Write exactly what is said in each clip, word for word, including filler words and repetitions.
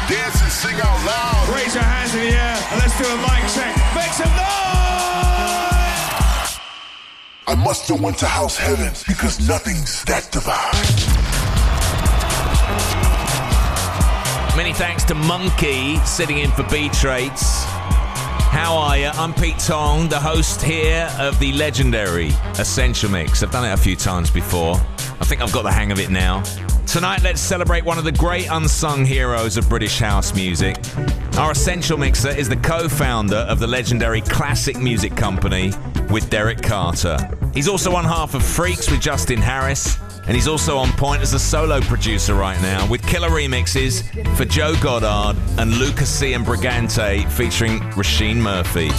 dance and sing out loud. Raise your hands in the air and let's do a mic check. Make some noise! I must have went to house heaven because nothing's that divine. Many thanks to Monkey sitting in for B-Traits. How are you? I'm Pete Tong, the host here of the legendary Essential Mix. I've done it a few times before. I think I've got the hang of it now. Tonight, let's celebrate one of the great unsung heroes of British house music. Our Essential Mixer is the co-founder of the legendary Classic Music Company with Derek Carter. He's also one half of Freaks with Justin Harris, and he's also on point as a solo producer right now with killer remixes for Joe Goddard and Lucas C. and Brigante featuring Rasheen Murphy.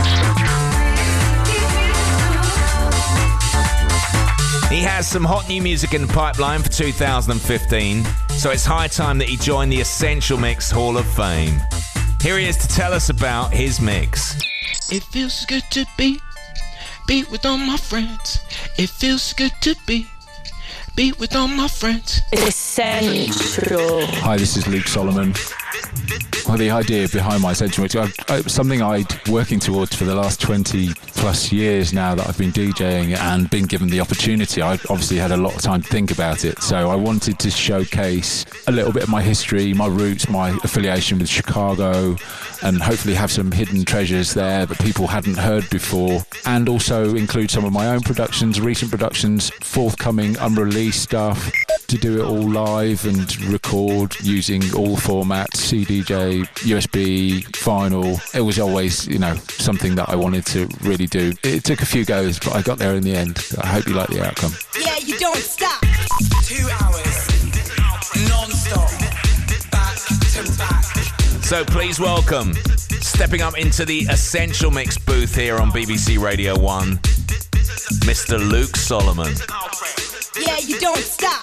He has some hot new music in the pipeline for two thousand fifteen, so it's high time that he joined the Essential Mix Hall of Fame. Here he is to tell us about his mix. It feels good to be, be with all my friends. It feels good to be, be with all my friends. Essential. Hi, this is Luke Solomon. Well, the idea behind my Essential Mix, I've, I, something I'd working towards for the last twenty plus years now that I've been DJing and been given the opportunity. I've obviously had a lot of time to think about it, so I wanted to showcase a little bit of my history, my roots, my affiliation with Chicago, and hopefully have some hidden treasures there that people hadn't heard before, and also include some of my own productions, recent productions, forthcoming unreleased stuff, to do it all live and record using all formats, C D J, U S B, vinyl. It was always, you know, something that I wanted to really do. It took a few goes, but I got there in the end. I hope you like the outcome. Yeah, you don't stop. Two hours, non-stop, back to back. So please welcome, stepping up into the Essential Mix booth here on B B C Radio one, Mister Luke Solomon. Yeah, you don't stop.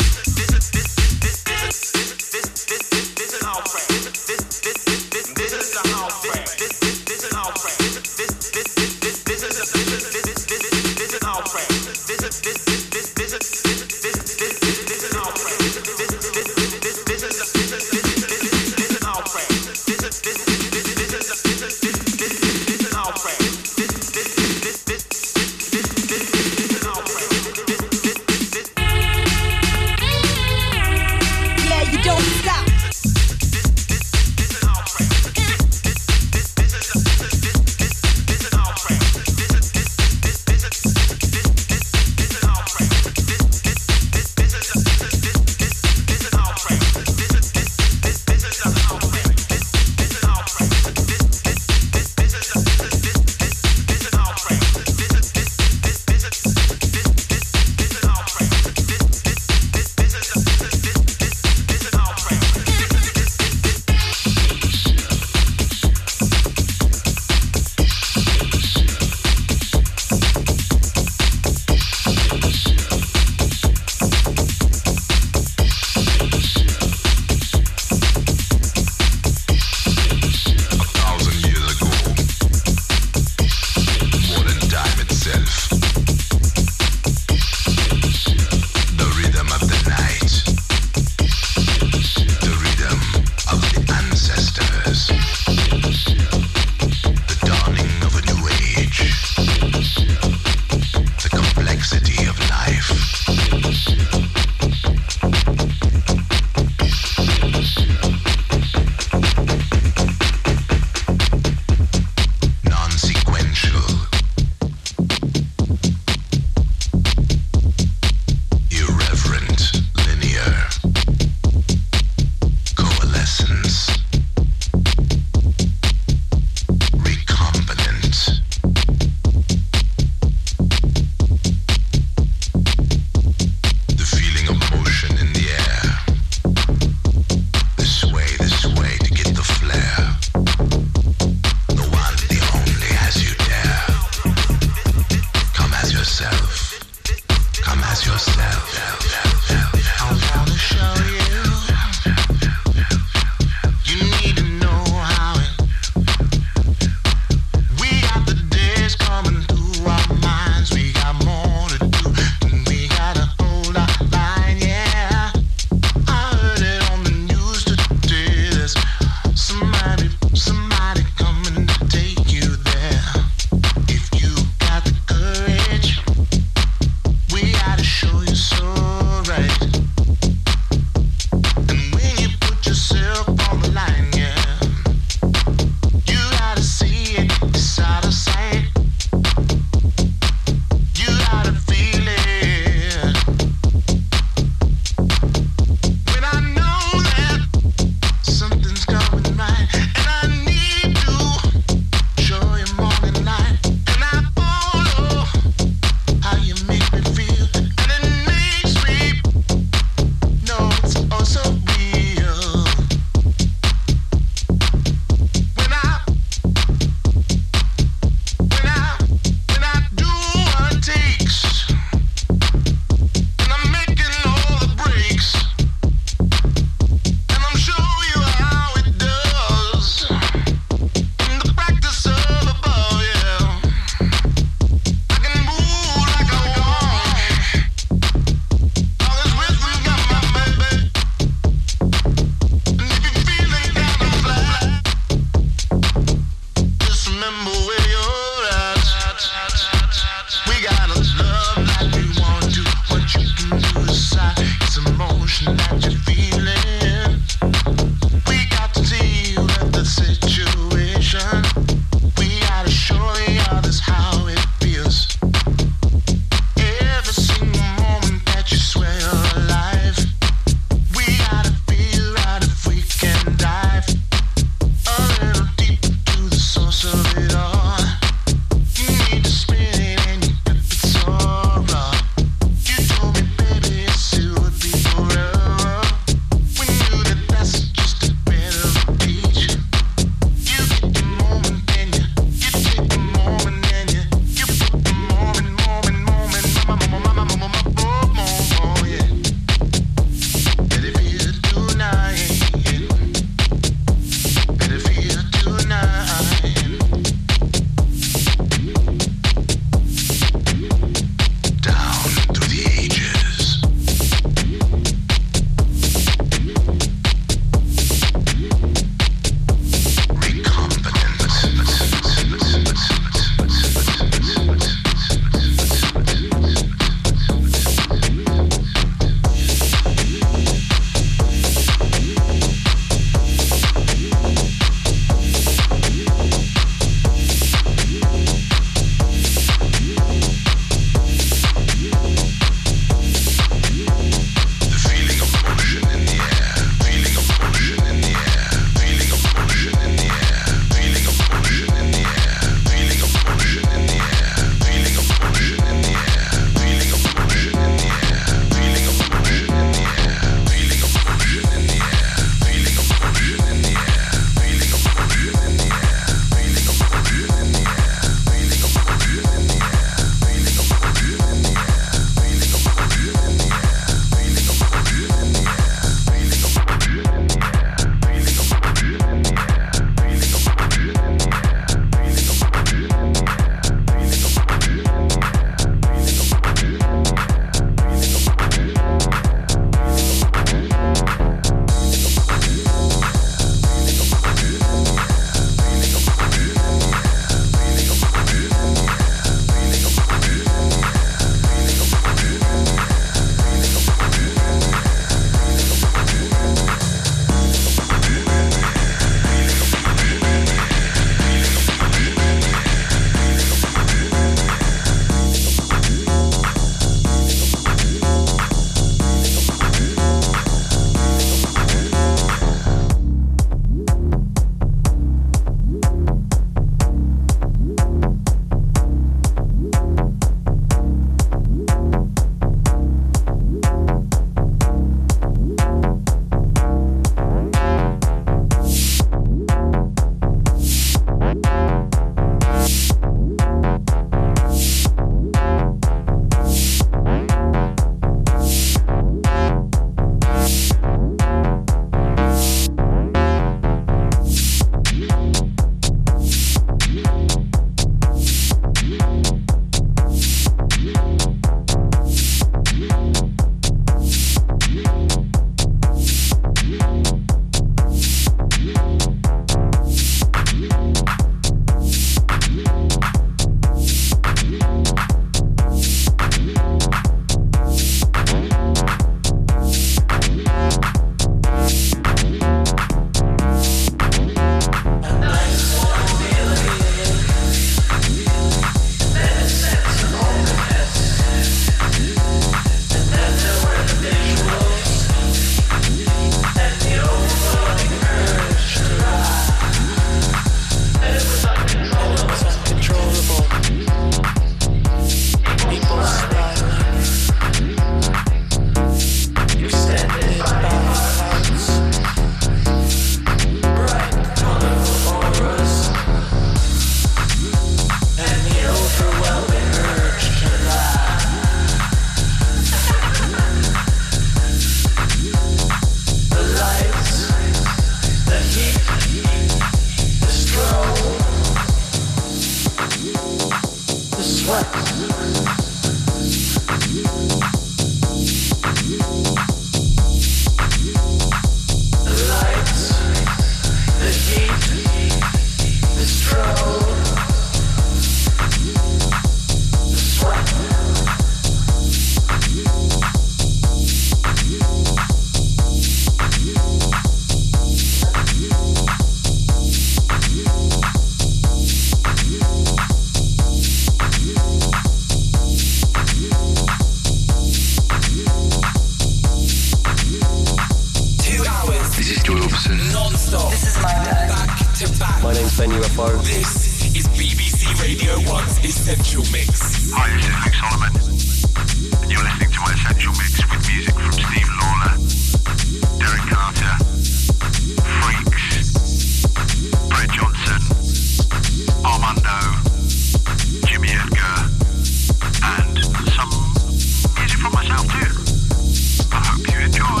Robson. Non-stop. This is my time. Back to back. My name's Ben U F O. This is B B C Radio one's Essential Mix. Hi, this is Luke Solomon, and you're listening to my Essential Mix with music from Steve Lawler, Derek Carter, Freaks, Brett Johnson, Armando, Jimmy Edgar, and some music from myself too. I hope you enjoy.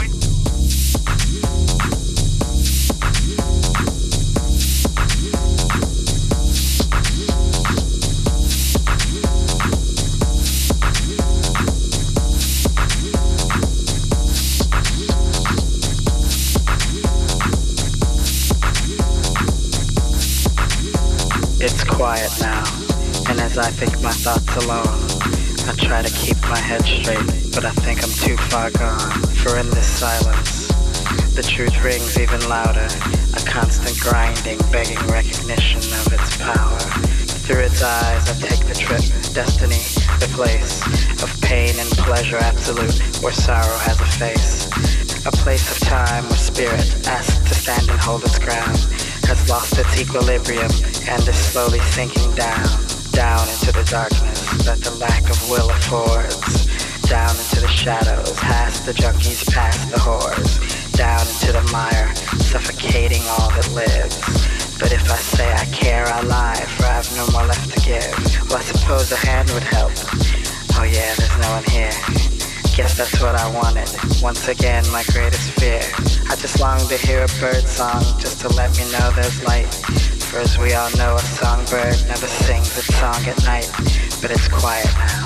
It's quiet now, and as I think my thoughts alone, I try to keep my head straight, but I think I'm too far gone. For in this silence, the truth rings even louder, a constant grinding, begging recognition of its power. Through its eyes I take the trip, destiny, the place of pain and pleasure absolute, where sorrow has a face. A place of time where spirit, asked to stand and hold its ground, has lost its equilibrium and is slowly sinking down, down into the darkness that the lack of will affords, down into the shadows, past the junkies, past the whores, down into the mire, suffocating all that lives. But if I say I care, I lie, for I have no more left to give. Well, I suppose a hand would help. Oh yeah, there's no one here. Guess that's what I wanted. Once again, my greatest fear. I just long to hear a bird song, just to let me know there's light. For as we all know, a songbird never sings its song at night, but it's quiet now.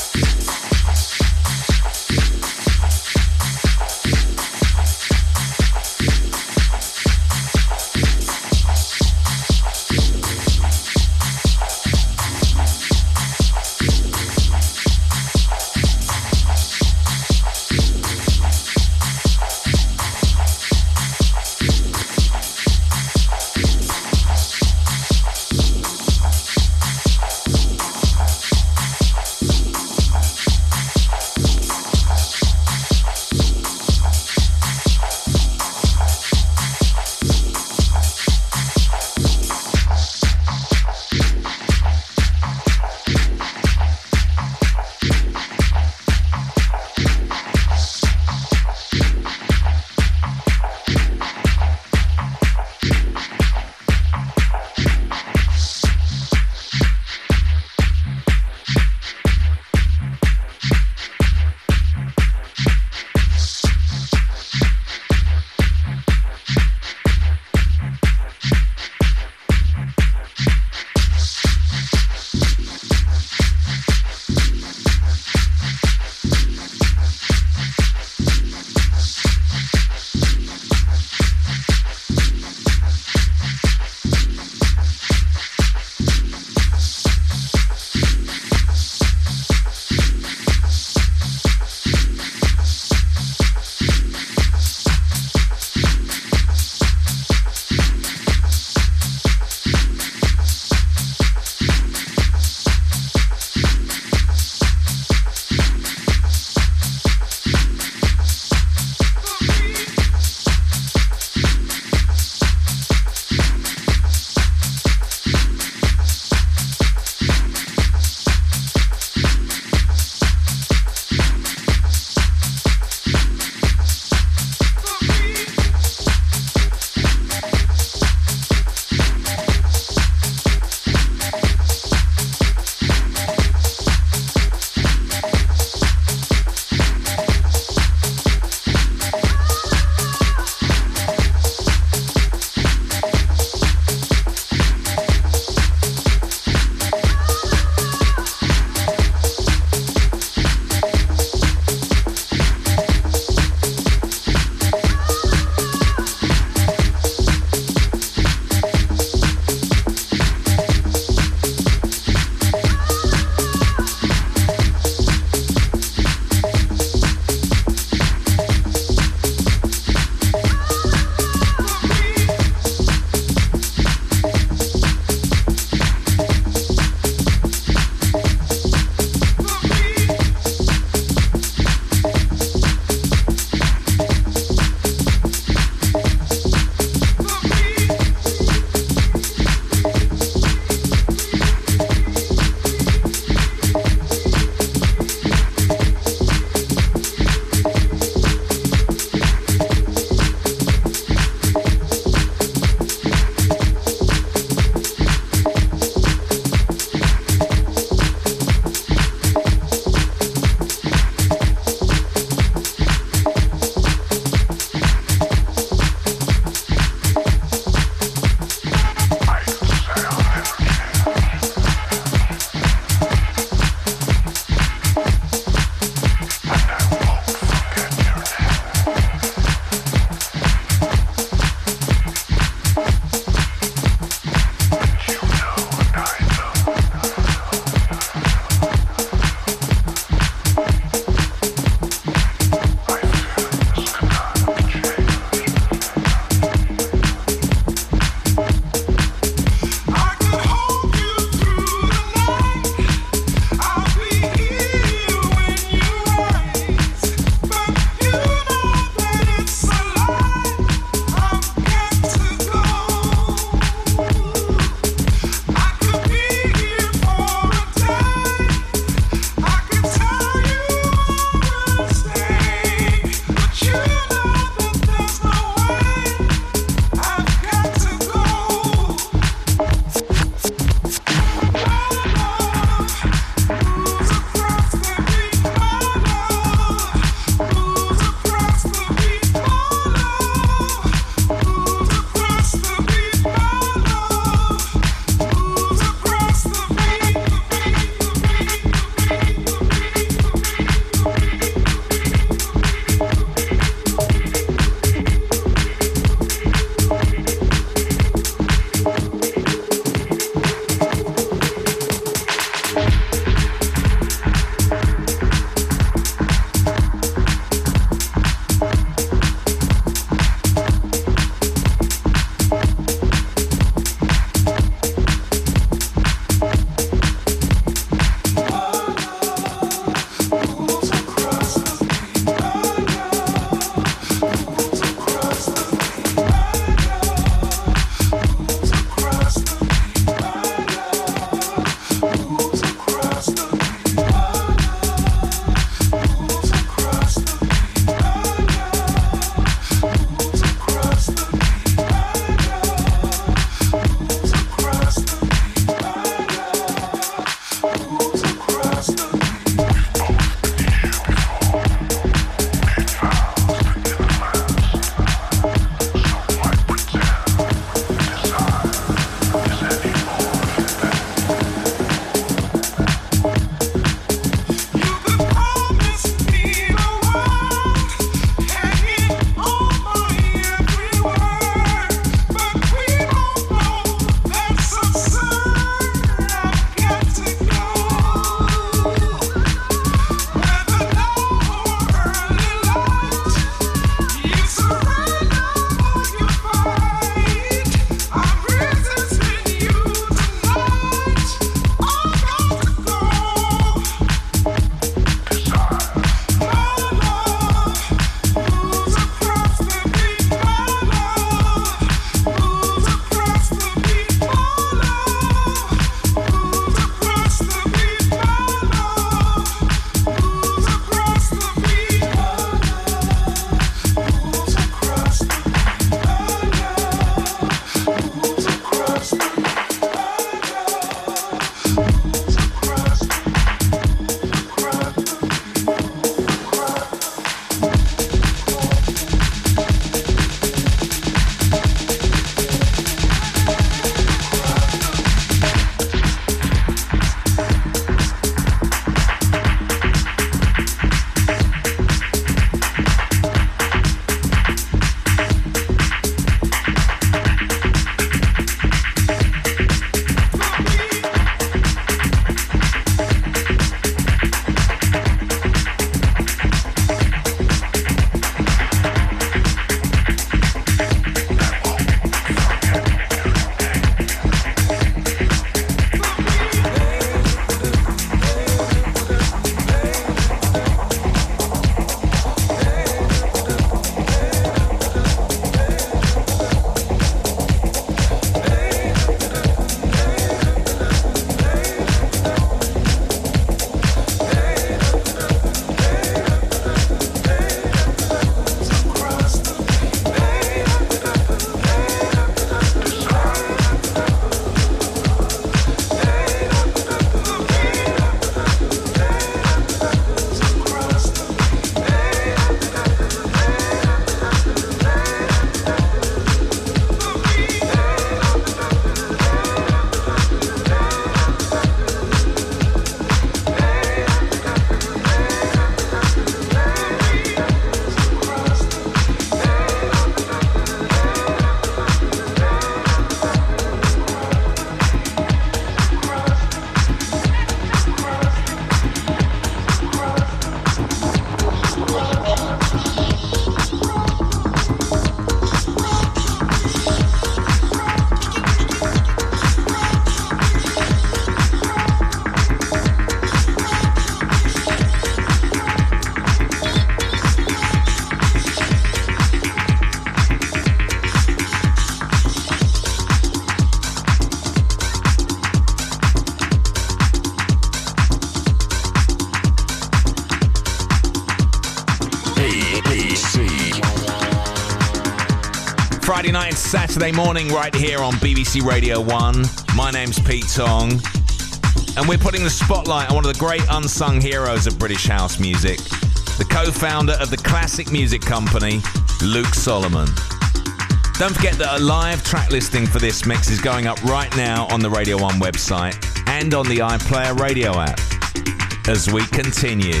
Friday night and Saturday morning right here on B B C Radio one. My name's Pete Tong, and we're putting the spotlight on one of the great unsung heroes of British house music, the co-founder of the classic music company, Luke Solomon. Don't forget that a live track listing for this mix is going up right now on the Radio one website and on the iPlayer radio app. As we continue.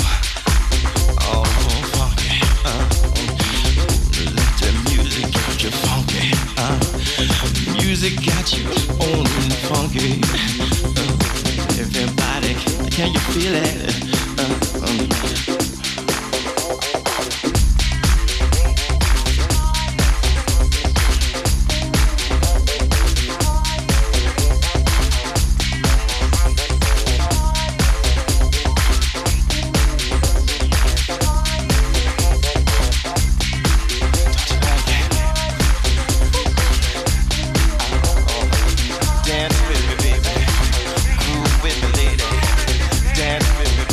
all funky. Uh, let the music get you funky. Uh, music got you on funky. Uh, everybody, can you feel it? Uh, um, Dance with me, baby. Groove with me, lady. Dance with me.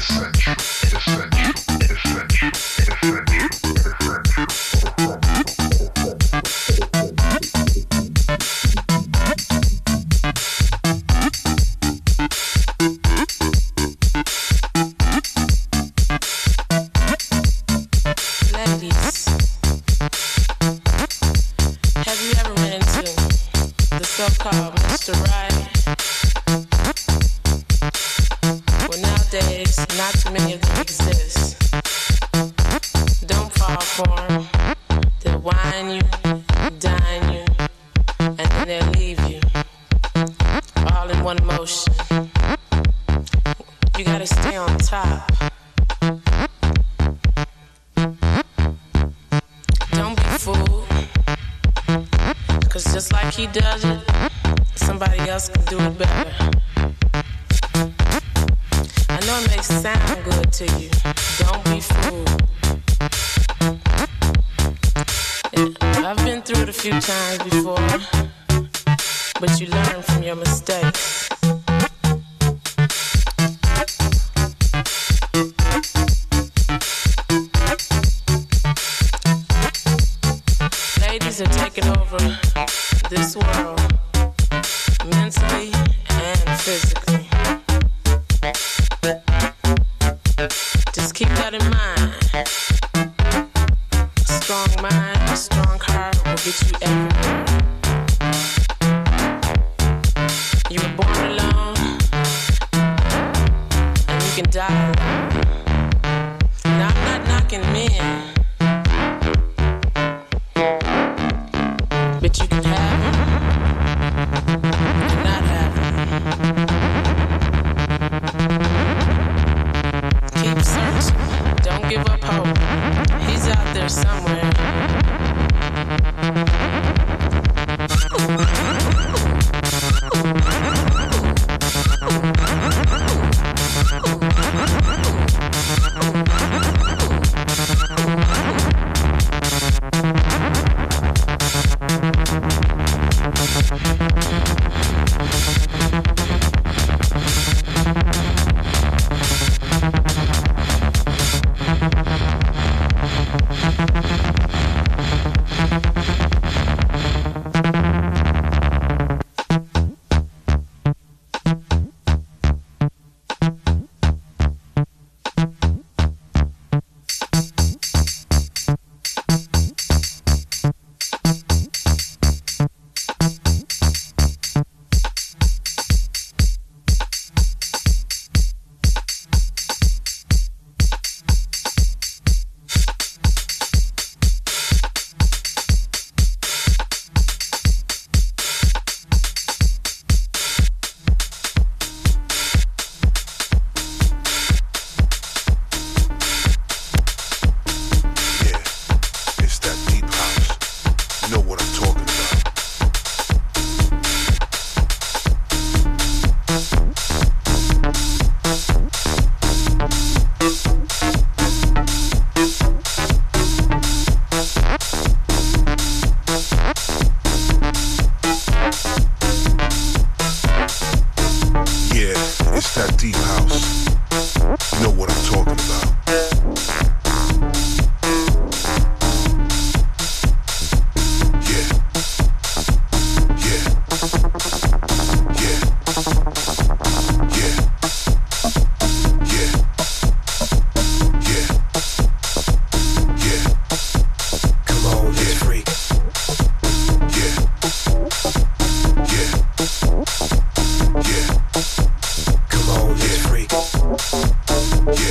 Yeah.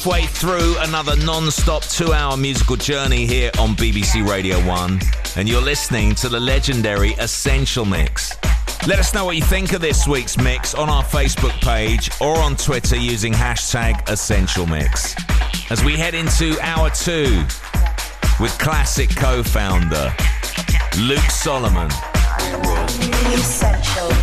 halfway through another non-stop two-hour musical journey here on B B C Radio one, and you're listening to the legendary Essential Mix. Let us know what you think of this week's mix on our Facebook page or on Twitter using hashtag Essential Mix. As we head into hour two with classic co-founder Luke Solomon. Essential.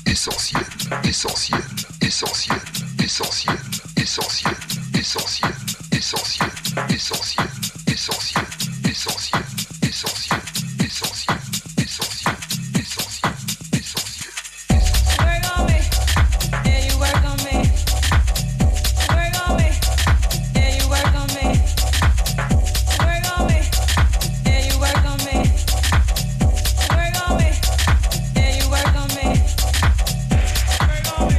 essentiel, essentiel, essentiel, essentiel, essentiel, essentiel, essentiel, essentiel, essentiel, essentiel, essentiel, essentiel, essentiel, essentiel, essentiel. Work on me, yeah, you work on me. Work on me, yeah, you work on me. Work on me, yeah, you work on me. Work on me, yeah, you work on me. Work on me.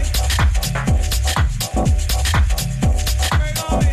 Work on me.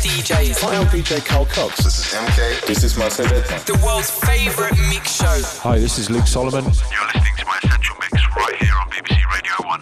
D Js. Hi, I'm D J Carl Cox. This is M K. This is Marcel Redman. The world's favourite mix show. Hi, this is Luke Solomon. You're listening to my Essential Mix right here on B B C Radio one.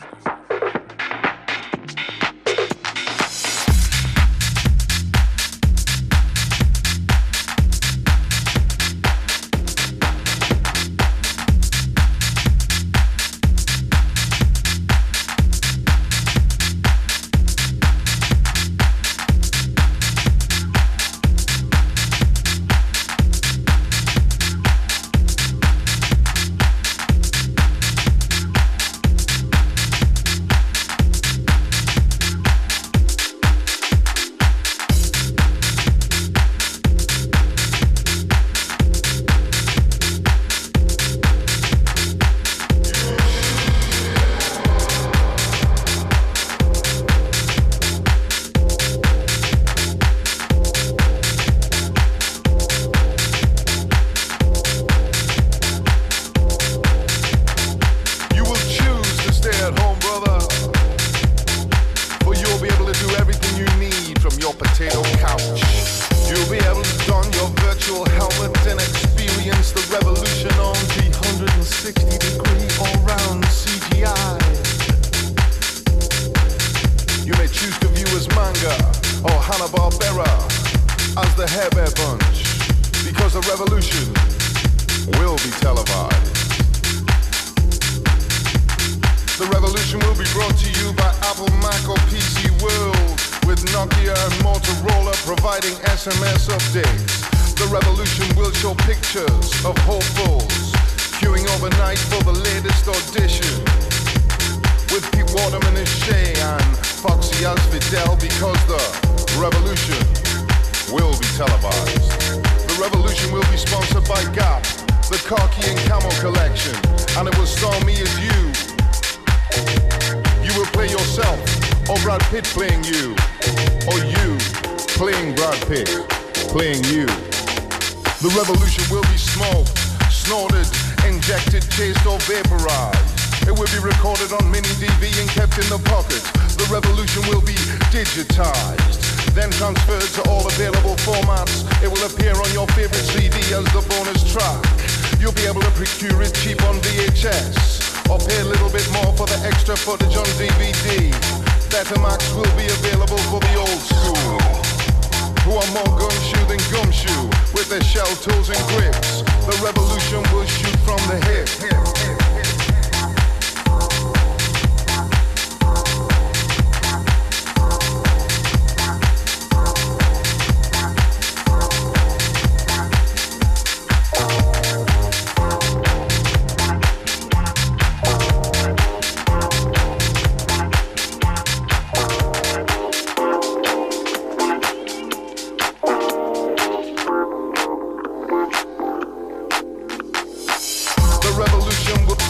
revolution will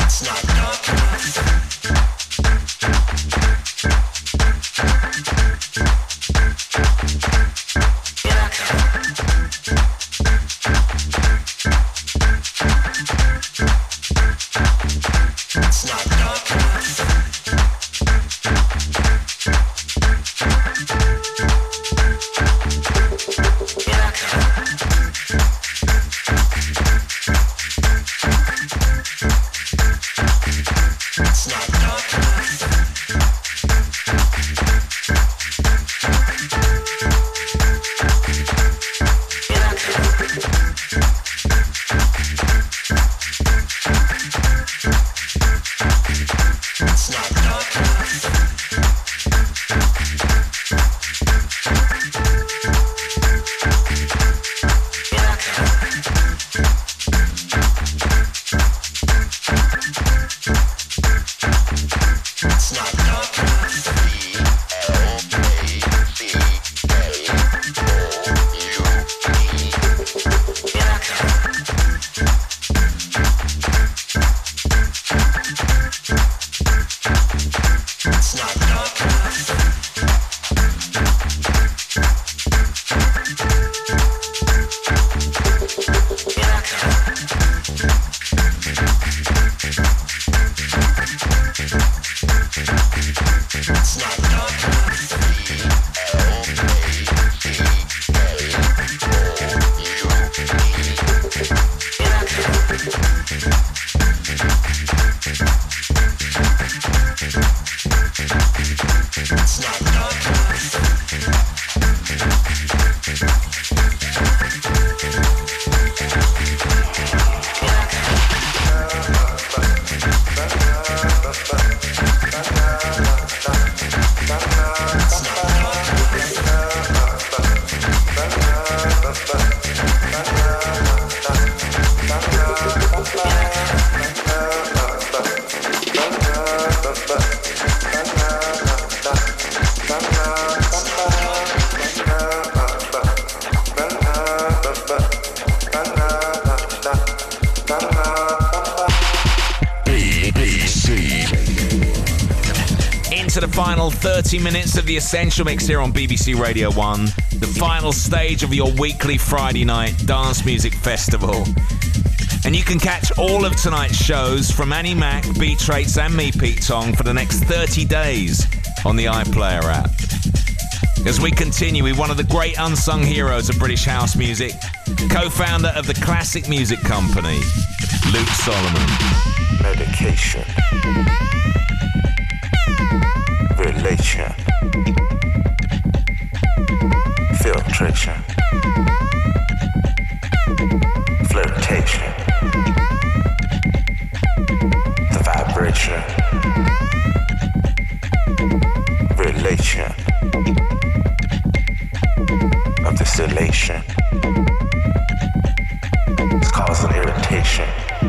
thirty minutes of the Essential Mix here on B B C Radio one, the final stage of your weekly Friday night dance music festival. And you can catch all of tonight's shows from Annie Mac, Beatrates and me, Pete Tong, for the next thirty days on the iPlayer app. As we continue with one of the great unsung heroes of British house music, co-founder of the Classic Music Company, Luke Solomon. Medication. Relation, filtration, flirtation, the vibration, relation of distillation. It's causing irritation,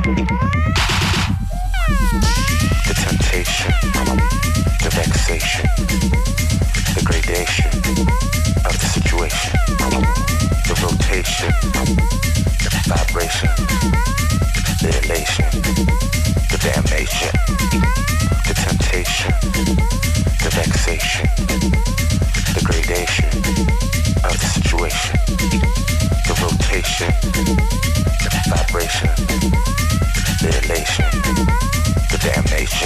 the temptation, the vexation, the gradation of the situation, the rotation, the vibration, the elation, the damnation, the temptation, the vexation, the gradation of the situation, the rotation, the vibration, the elation, the damnation.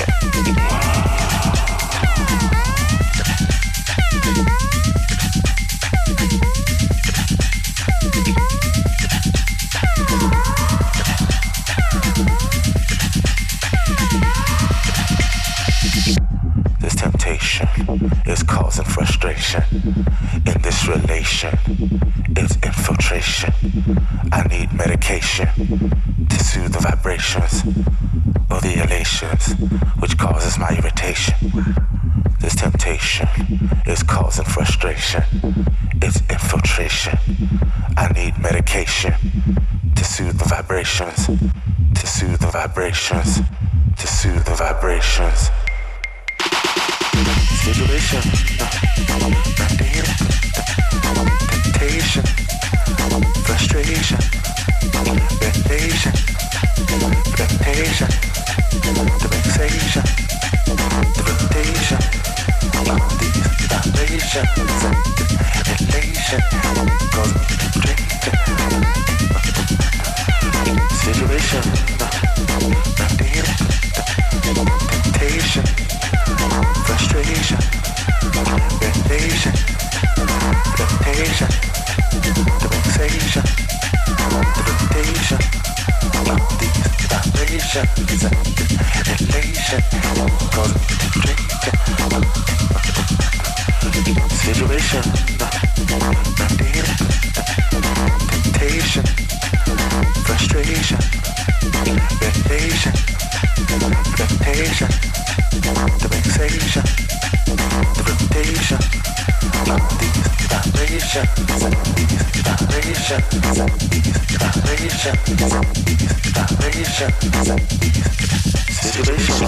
This temptation is causing frustration. In this relation, it's infiltration. I need medication to soothe the vibrations or the elations, which causes my irritation. This temptation is causing frustration. It's infiltration. I need medication to soothe the vibrations, to soothe the vibrations, to soothe the vibrations. Situation, temptation, frustration, temptation, temptation, elation, concentration, situation, temptation, frustration, irritation, temptation, the vexation, the reputation of these vibrations, these vibrations, these vibrations, these vibrations,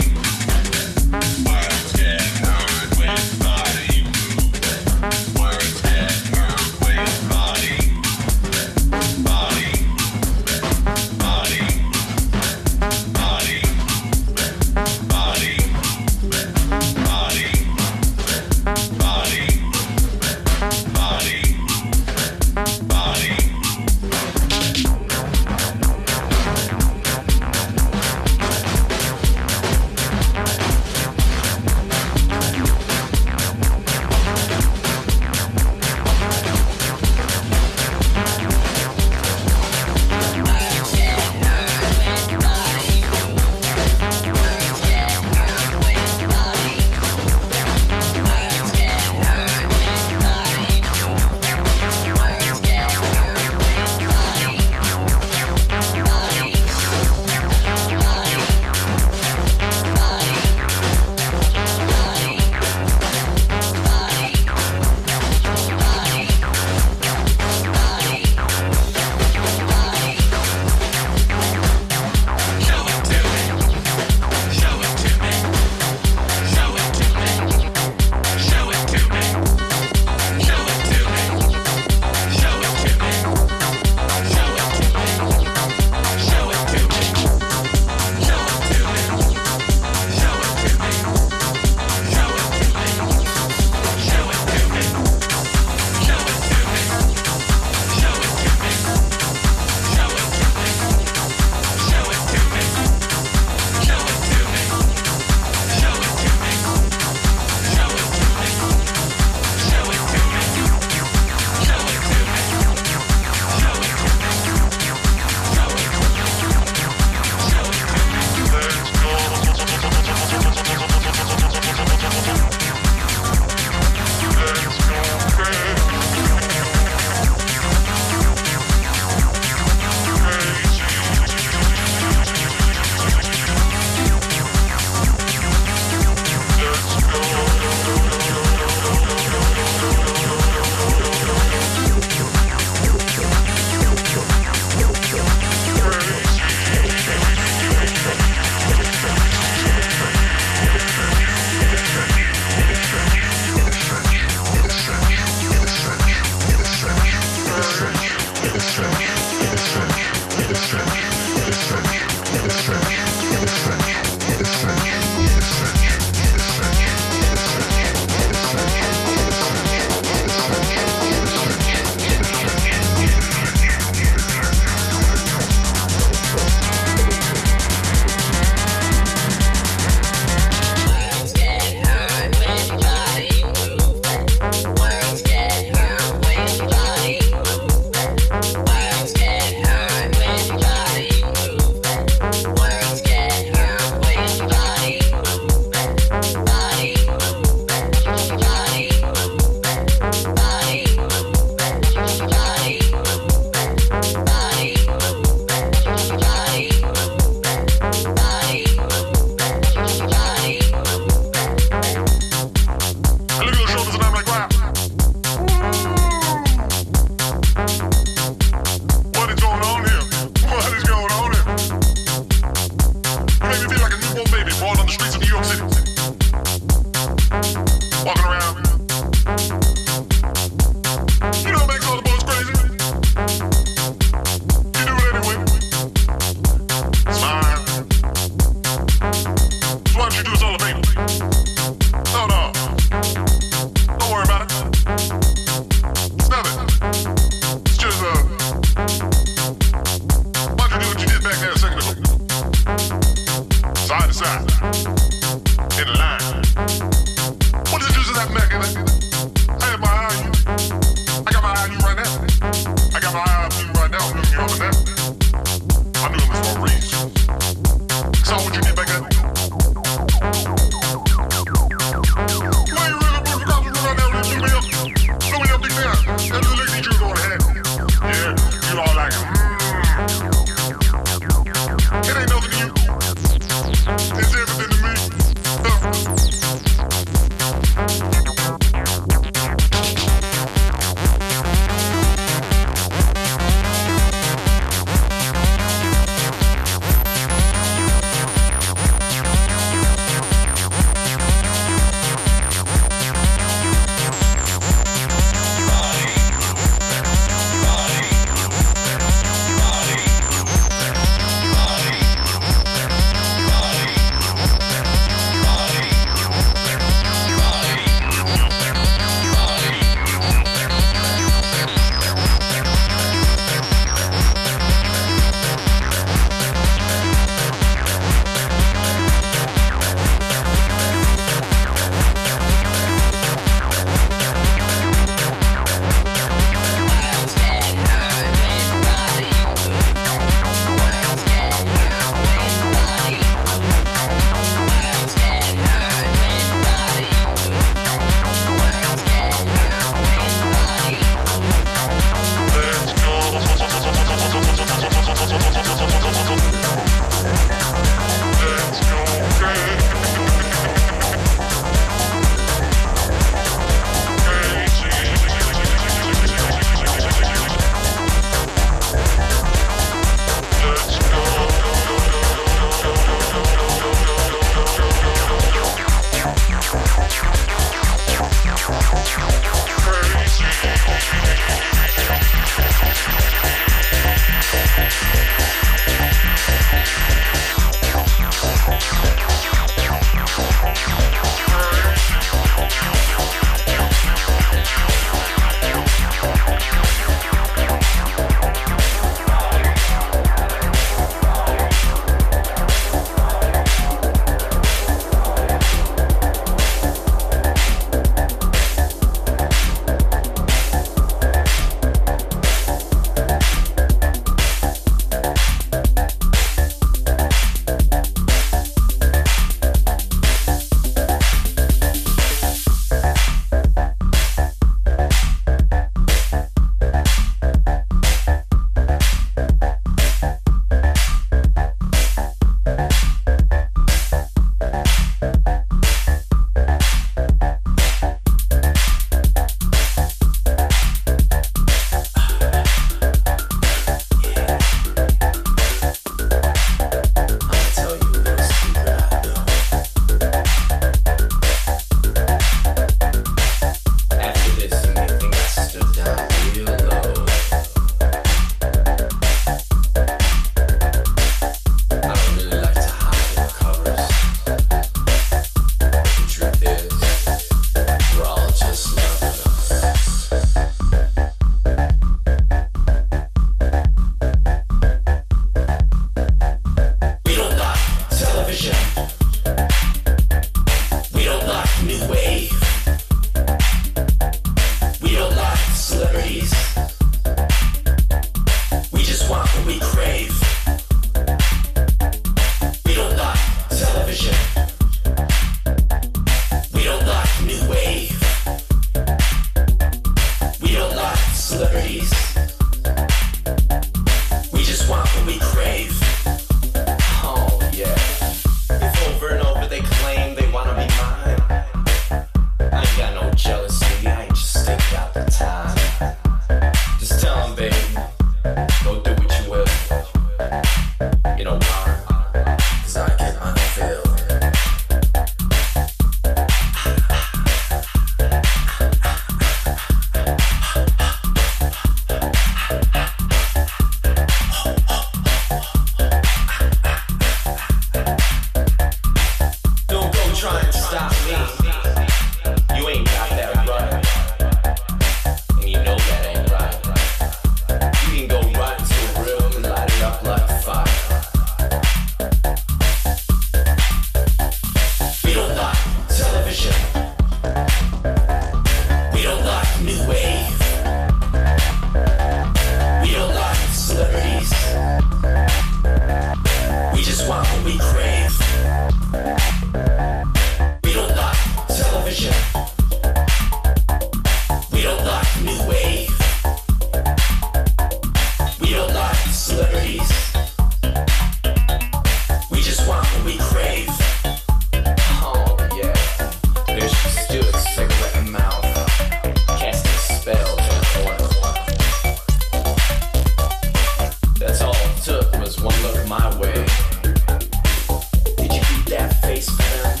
my way. Did you keep that face, man?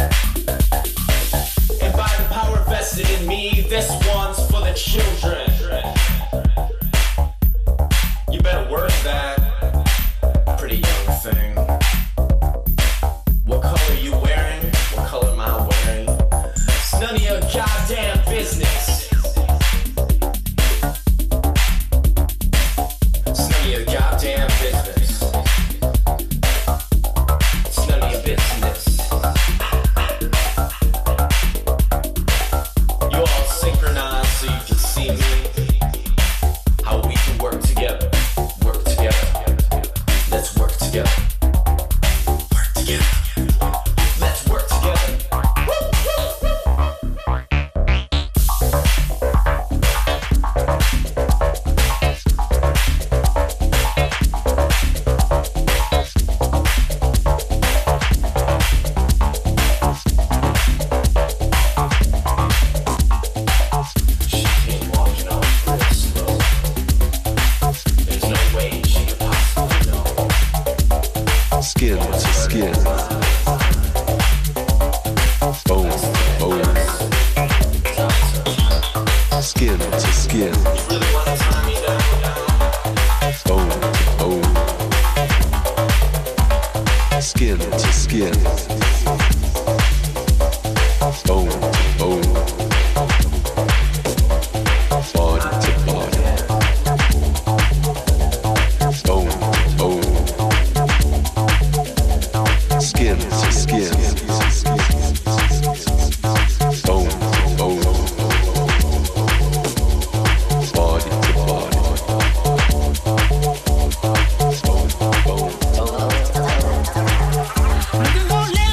And by the power vested in me, this one's for the children. You better work that, pretty young thing. What color you wearing? What color am I wearing? It's none of your goddamn business. It's none of your goddamn business. It's none of your business. You all synchronize so you can see me. How we can work together. Work together. Let's work together. Work together. Let's work together. She came walking off real slow. There's no way she could possibly know. Skin to skin. Bone to bone. Skin to skin. Bone to bone. Skin to skin. Bone to bone. Body to body. Bone to bone. Skin to skin. Bone to bone. Body to body. Bone to bone. You can go left.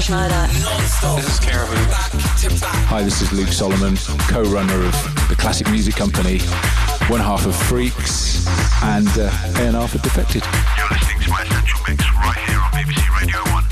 Murder. This is Caribou. Hi, this is Luke Solomon, co-runner of the Classic Music Company, one half of Freaks, and uh, A and R for Defected. You're listening to my Essential Mix right here on B B C Radio one.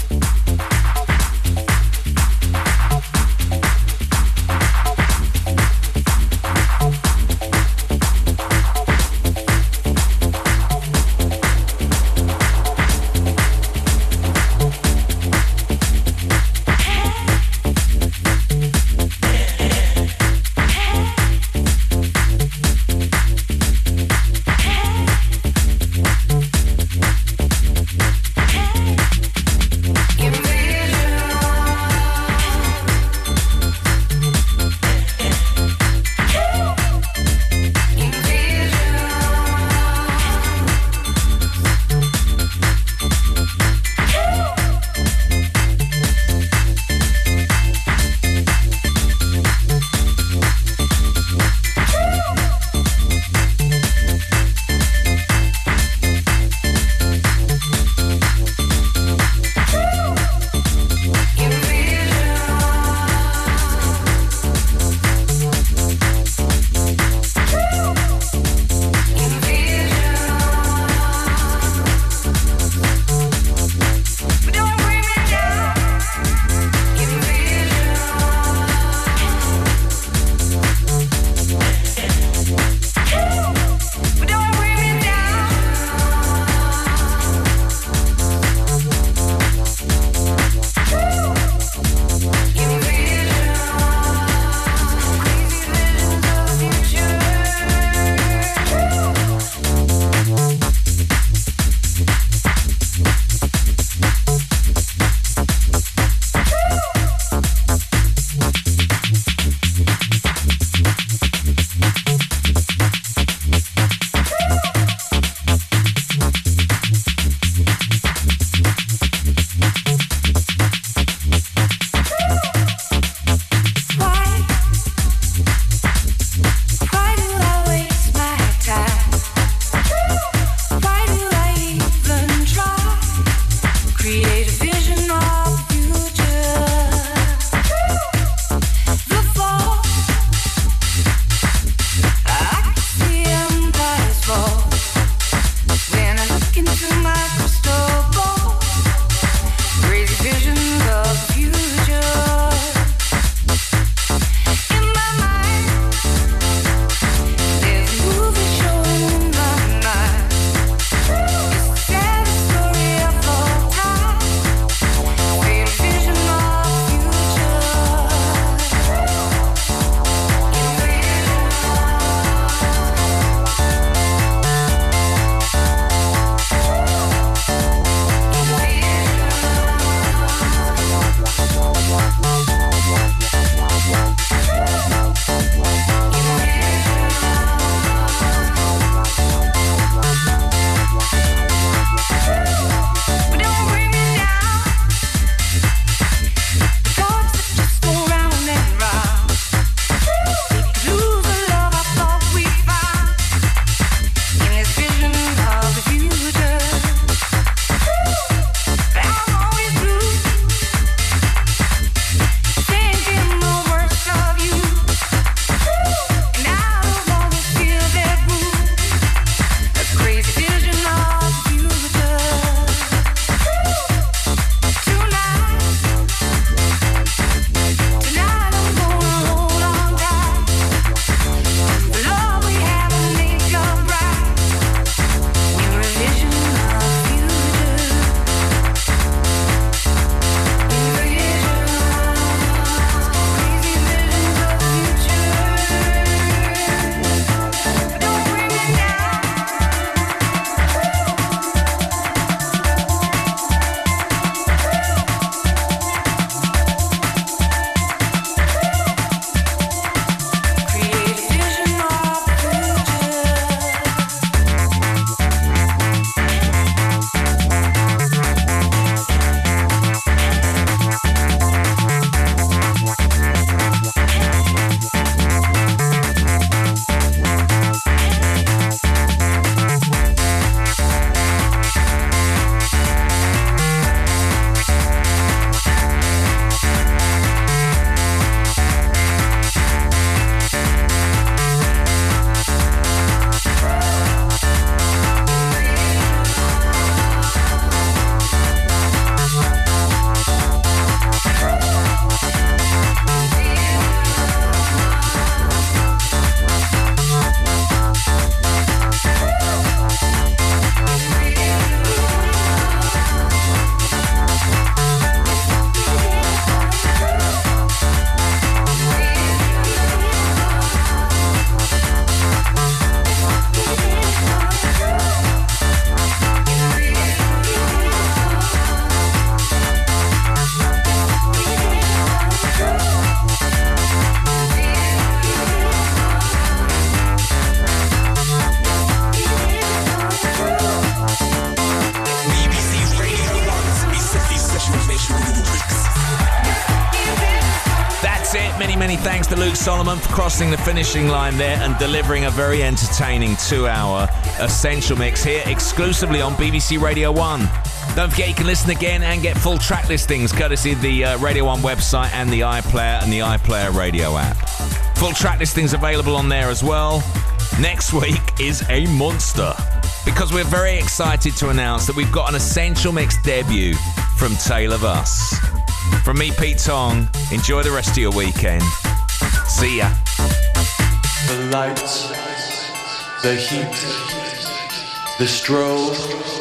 many thanks to Luke Solomon for crossing the finishing line there and delivering a very entertaining two-hour Essential Mix here exclusively on B B C Radio one. Don't forget you can listen again and get full track listings courtesy of the uh, Radio one website and the iPlayer and the iPlayer radio app. Full track listings available on there as well. Next week is a monster because we're very excited to announce that we've got an Essential Mix debut from Tale of Us. From me, Pete Tong, enjoy the rest of your weekend. See ya. The lights, the heat, the strobe,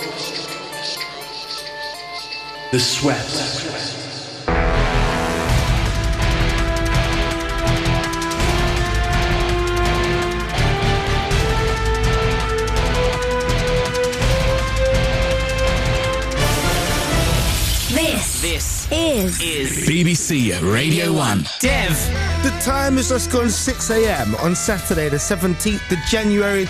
the sweat. This, this is, is B B C Radio one. Dev. The time is just gone six a.m. on Saturday the seventeenth of January